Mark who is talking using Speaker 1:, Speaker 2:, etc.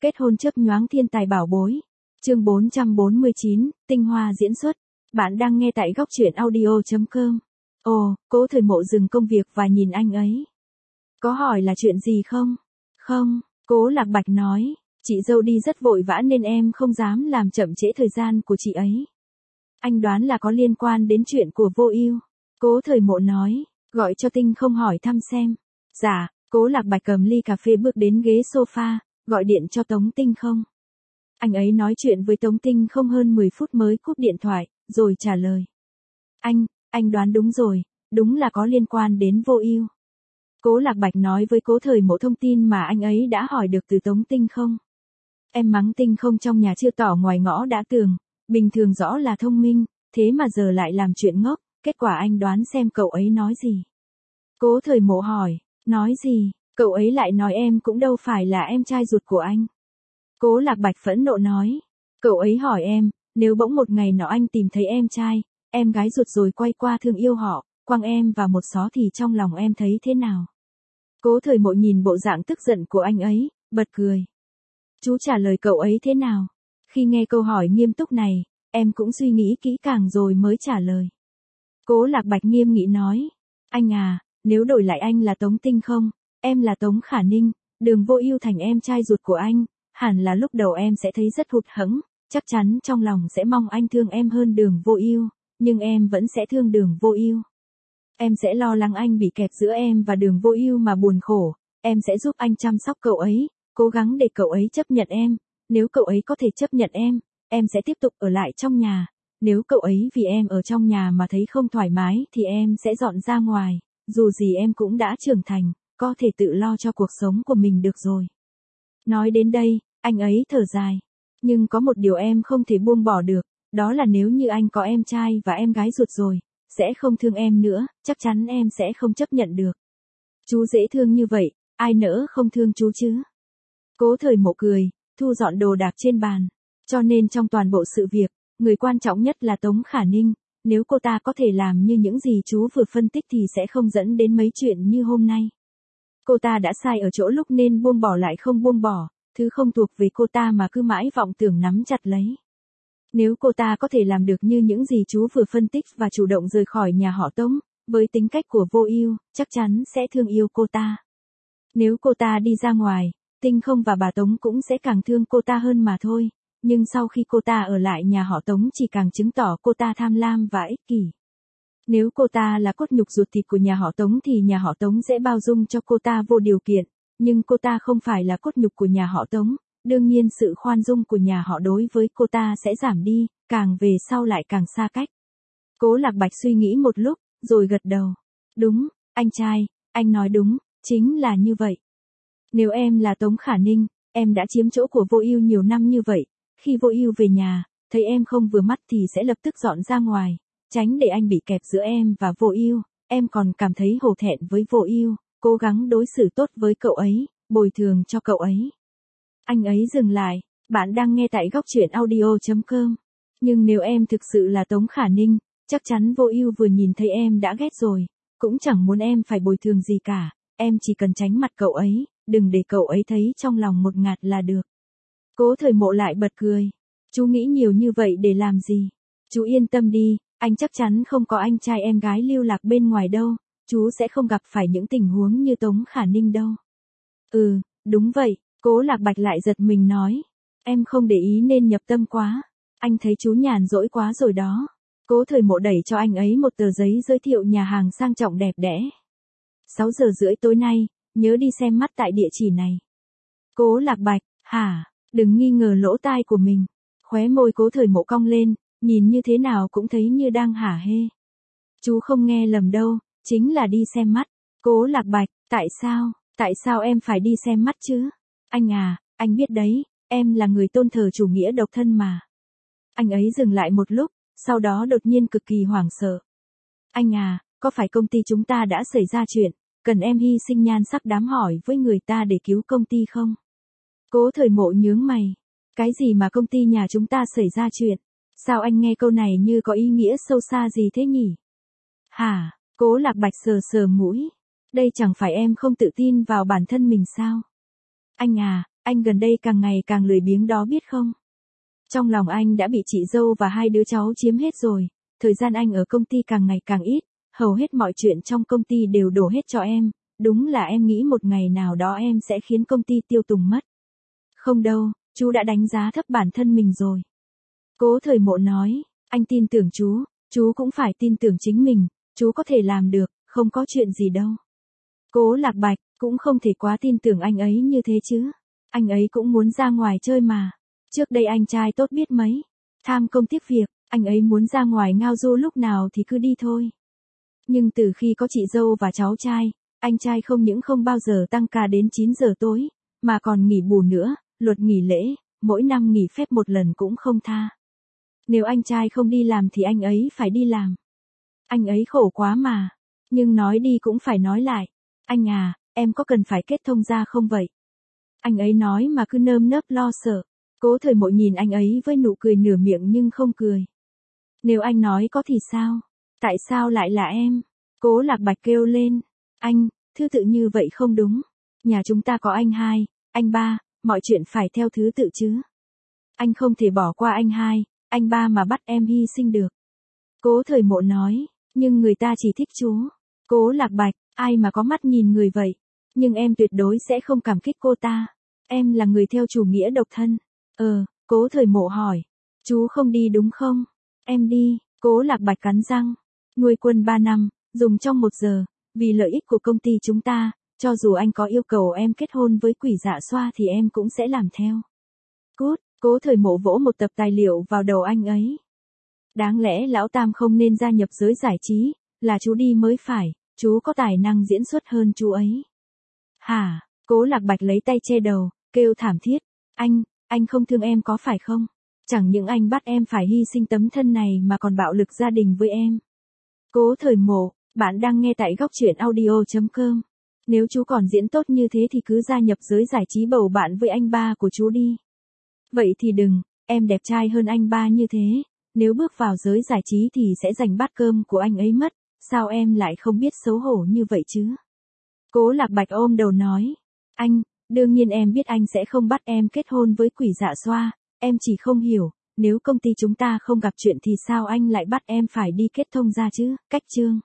Speaker 1: Kết hôn chớp nhoáng thiên tài bảo bối. Chương 449, tinh hoa diễn xuất. Bạn đang nghe tại góc truyện audio.com. Ồ, Cố Thời Mộ dừng công việc và nhìn anh ấy. Có hỏi là chuyện gì không? Không, Cố Lạc Bạch nói, chị dâu đi rất vội vã nên em không dám làm chậm trễ thời gian của chị ấy. Anh đoán là có liên quan đến chuyện của Vô Ưu. Cố Thời Mộ nói, gọi cho Tinh không hỏi thăm xem. Dạ, Cố Lạc Bạch cầm ly cà phê bước đến ghế sofa, gọi điện cho Tống Tinh không. Anh ấy nói chuyện với Tống Tinh không hơn 10 phút mới cúp điện thoại, rồi trả lời. Anh đoán đúng rồi, đúng là có liên quan đến Vô Ưu. Cố Lạc Bạch nói với Cố Thời Mộ thông tin mà anh ấy đã hỏi được từ Tống Tinh không. Em mắng Tinh không trong nhà chưa tỏ ngoài ngõ đã tường, bình thường rõ là thông minh, thế mà giờ lại làm chuyện ngốc, kết quả anh đoán xem cậu ấy nói gì. Cố Thời Mộ hỏi, nói gì, cậu ấy lại nói em cũng đâu phải là em trai ruột của anh. Cố Lạc Bạch phẫn nộ nói, cậu ấy hỏi em, nếu bỗng một ngày nọ anh tìm thấy em trai, em gái ruột rồi quay qua thương yêu họ, quăng em vào một xó thì trong lòng em thấy thế nào? Cố Thời Mộ nhìn bộ dạng tức giận của anh ấy, bật cười. Chú trả lời cậu ấy thế nào? Khi nghe câu hỏi nghiêm túc này, em cũng suy nghĩ kỹ càng rồi mới trả lời. Cố Lạc Bạch nghiêm nghị nói, anh à, nếu đổi lại anh là Tống Tinh không, em là Tống Khả Ninh, Đường Vô Ưu thành em trai ruột của anh, hẳn là lúc đầu em sẽ thấy rất hụt hẫng, chắc chắn trong lòng sẽ mong anh thương em hơn Đường Vô Ưu, nhưng em vẫn sẽ thương Đường Vô Ưu. Em sẽ lo lắng anh bị kẹp giữa em và Đường Vô Ưu mà buồn khổ, em sẽ giúp anh chăm sóc cậu ấy, cố gắng để cậu ấy chấp nhận em, nếu cậu ấy có thể chấp nhận em sẽ tiếp tục ở lại trong nhà, nếu cậu ấy vì em ở trong nhà mà thấy không thoải mái thì em sẽ dọn ra ngoài, dù gì em cũng đã trưởng thành, có thể tự lo cho cuộc sống của mình được rồi. Nói đến đây, anh ấy thở dài, nhưng có một điều em không thể buông bỏ được, đó là nếu như anh có em trai và em gái ruột rồi, sẽ không thương em nữa, chắc chắn em sẽ không chấp nhận được. Chú dễ thương như vậy, ai nỡ không thương chú chứ? Cố Thời Mộ cười, thu dọn đồ đạc trên bàn, cho nên trong toàn bộ sự việc, người quan trọng nhất là Tống Khả Ninh, nếu cô ta có thể làm như những gì chú vừa phân tích thì sẽ không dẫn đến mấy chuyện như hôm nay. Cô ta đã sai ở chỗ lúc nên buông bỏ lại không buông bỏ, thứ không thuộc về cô ta mà cứ mãi vọng tưởng nắm chặt lấy. Nếu cô ta có thể làm được như những gì chú vừa phân tích và chủ động rời khỏi nhà họ Tống, với tính cách của Vô Ưu, chắc chắn sẽ thương yêu cô ta. Nếu cô ta đi ra ngoài, Tinh không và bà Tống cũng sẽ càng thương cô ta hơn mà thôi, nhưng sau khi cô ta ở lại nhà họ Tống chỉ càng chứng tỏ cô ta tham lam và ích kỷ. Nếu cô ta là cốt nhục ruột thịt của nhà họ Tống thì nhà họ Tống sẽ bao dung cho cô ta vô điều kiện, nhưng cô ta không phải là cốt nhục của nhà họ Tống, đương nhiên sự khoan dung của nhà họ đối với cô ta sẽ giảm đi, càng về sau lại càng xa cách. Cố Lạc Bạch suy nghĩ một lúc, rồi gật đầu. Đúng, anh trai, anh nói đúng, chính là như vậy. Nếu em là Tống Khả Ninh, em đã chiếm chỗ của Vô Ưu nhiều năm như vậy, khi Vô Ưu về nhà, thấy em không vừa mắt thì sẽ lập tức dọn ra ngoài, tránh để anh bị kẹp giữa em và Vô Ưu, em còn cảm thấy hổ thẹn với Vô Ưu, cố gắng đối xử tốt với cậu ấy, bồi thường cho cậu ấy. Anh ấy dừng lại, bạn đang nghe tại góc truyện audio.com. Nhưng nếu em thực sự là Tống Khả Ninh, chắc chắn Vô Ưu vừa nhìn thấy em đã ghét rồi, cũng chẳng muốn em phải bồi thường gì cả, em chỉ cần tránh mặt cậu ấy, đừng để cậu ấy thấy trong lòng một ngạt là được. Cố Thời Mộ lại bật cười. Chú nghĩ nhiều như vậy để làm gì? Chú yên tâm đi, anh chắc chắn không có anh trai em gái lưu lạc bên ngoài đâu, chú sẽ không gặp phải những tình huống như Tống Khả Ninh đâu. Ừ, đúng vậy, Cố Lạc Bạch lại giật mình nói. Em không để ý nên nhập tâm quá. Anh thấy chú nhàn rỗi quá rồi đó. Cố Thời Mộ đẩy cho anh ấy một tờ giấy giới thiệu nhà hàng sang trọng đẹp đẽ. 6 giờ rưỡi tối nay, nhớ đi xem mắt tại địa chỉ này. Cố Lạc Bạch, hả, đừng nghi ngờ lỗ tai của mình. Khóe môi Cố Thời Mộ cong lên, nhìn như thế nào cũng thấy như đang hả hê. Chú không nghe lầm đâu, chính là đi xem mắt. Cố Lạc Bạch, tại sao em phải đi xem mắt chứ? Anh à, anh biết đấy, em là người tôn thờ chủ nghĩa độc thân mà. Anh ấy dừng lại một lúc, sau đó đột nhiên cực kỳ hoảng sợ. Anh à, có phải công ty chúng ta đã xảy ra chuyện, cần em hy sinh nhan sắc đám hỏi với người ta để cứu công ty không? Cố Thời Mộ nhướng mày. Cái gì mà công ty nhà chúng ta xảy ra chuyện? Sao anh nghe câu này như có ý nghĩa sâu xa gì thế nhỉ? Hả? Cố Lạc Bạch sờ sờ mũi. Đây chẳng phải em không tự tin vào bản thân mình sao? Anh à, anh gần đây càng ngày càng lười biếng đó biết không? Trong lòng anh đã bị chị dâu và hai đứa cháu chiếm hết rồi, thời gian anh ở công ty càng ngày càng ít, hầu hết mọi chuyện trong công ty đều đổ hết cho em, đúng là em nghĩ một ngày nào đó em sẽ khiến công ty tiêu tùng mất. Không đâu, chú đã đánh giá thấp bản thân mình rồi. Cố Thời Mộ nói, anh tin tưởng chú cũng phải tin tưởng chính mình, chú có thể làm được, không có chuyện gì đâu. Cố Lạc Bạch cũng không thể quá tin tưởng anh ấy như thế chứ. Anh ấy cũng muốn ra ngoài chơi mà. Trước đây anh trai tốt biết mấy. Tham công tiếc việc, anh ấy muốn ra ngoài ngao du lúc nào thì cứ đi thôi. Nhưng từ khi có chị dâu và cháu trai, anh trai không những không bao giờ tăng ca đến 9 giờ tối, mà còn nghỉ bù nữa, luật nghỉ lễ, mỗi năm nghỉ phép một lần cũng không tha. Nếu anh trai không đi làm thì anh ấy phải đi làm. Anh ấy khổ quá mà. Nhưng nói đi cũng phải nói lại. Anh à, em có cần phải kết thông gia không vậy? Anh ấy nói mà cứ nơm nớp lo sợ. Cố Thời Mộ nhìn anh ấy với nụ cười nửa miệng nhưng không cười. Nếu anh nói có thì sao? Tại sao lại là em? Cố Lạc Bạch kêu lên. Anh, thứ tự như vậy không đúng. Nhà chúng ta có anh hai, anh ba, mọi chuyện phải theo thứ tự chứ. Anh không thể bỏ qua anh hai, anh ba mà bắt em hy sinh được. Cố Thời Mộ nói, nhưng người ta chỉ thích chú. Cố Lạc Bạch, ai mà có mắt nhìn người vậy. Nhưng em tuyệt đối sẽ không cảm kích cô ta. Em là người theo chủ nghĩa độc thân. Cố Thời Mộ hỏi. Chú không đi đúng không? Em đi, Cố Lạc Bạch cắn răng. Nuôi quân 3 năm, dùng trong 1 giờ. Vì lợi ích của công ty chúng ta, cho dù anh có yêu cầu em kết hôn với Quỷ Dạ Xoa thì em cũng sẽ làm theo. Cút, Cố Thời Mộ vỗ một tập tài liệu vào đầu anh ấy. Đáng lẽ Lão Tam không nên gia nhập giới giải trí, là chú đi mới phải, chú có tài năng diễn xuất hơn chú ấy. Hả? Cố Lạc Bạch lấy tay che đầu, kêu thảm thiết. Anh không thương em có phải không? Chẳng những anh bắt em phải hy sinh tấm thân này mà còn bạo lực gia đình với em. Cố Thời Mộ, bạn đang nghe tại góc truyện audio.com. Nếu chú còn diễn tốt như thế thì cứ gia nhập giới giải trí bầu bạn với anh ba của chú đi. Vậy thì đừng, em đẹp trai hơn anh ba như thế. Nếu bước vào giới giải trí thì sẽ giành bát cơm của anh ấy mất. Sao em lại không biết xấu hổ như vậy chứ? Cố Lạc Bạch ôm đầu nói. Anh, đương nhiên em biết anh sẽ không bắt em kết hôn với Quỷ Dạ Xoa. Em chỉ không hiểu, nếu công ty chúng ta không gặp chuyện thì sao anh lại bắt em phải đi kết thông gia chứ? Cách chương.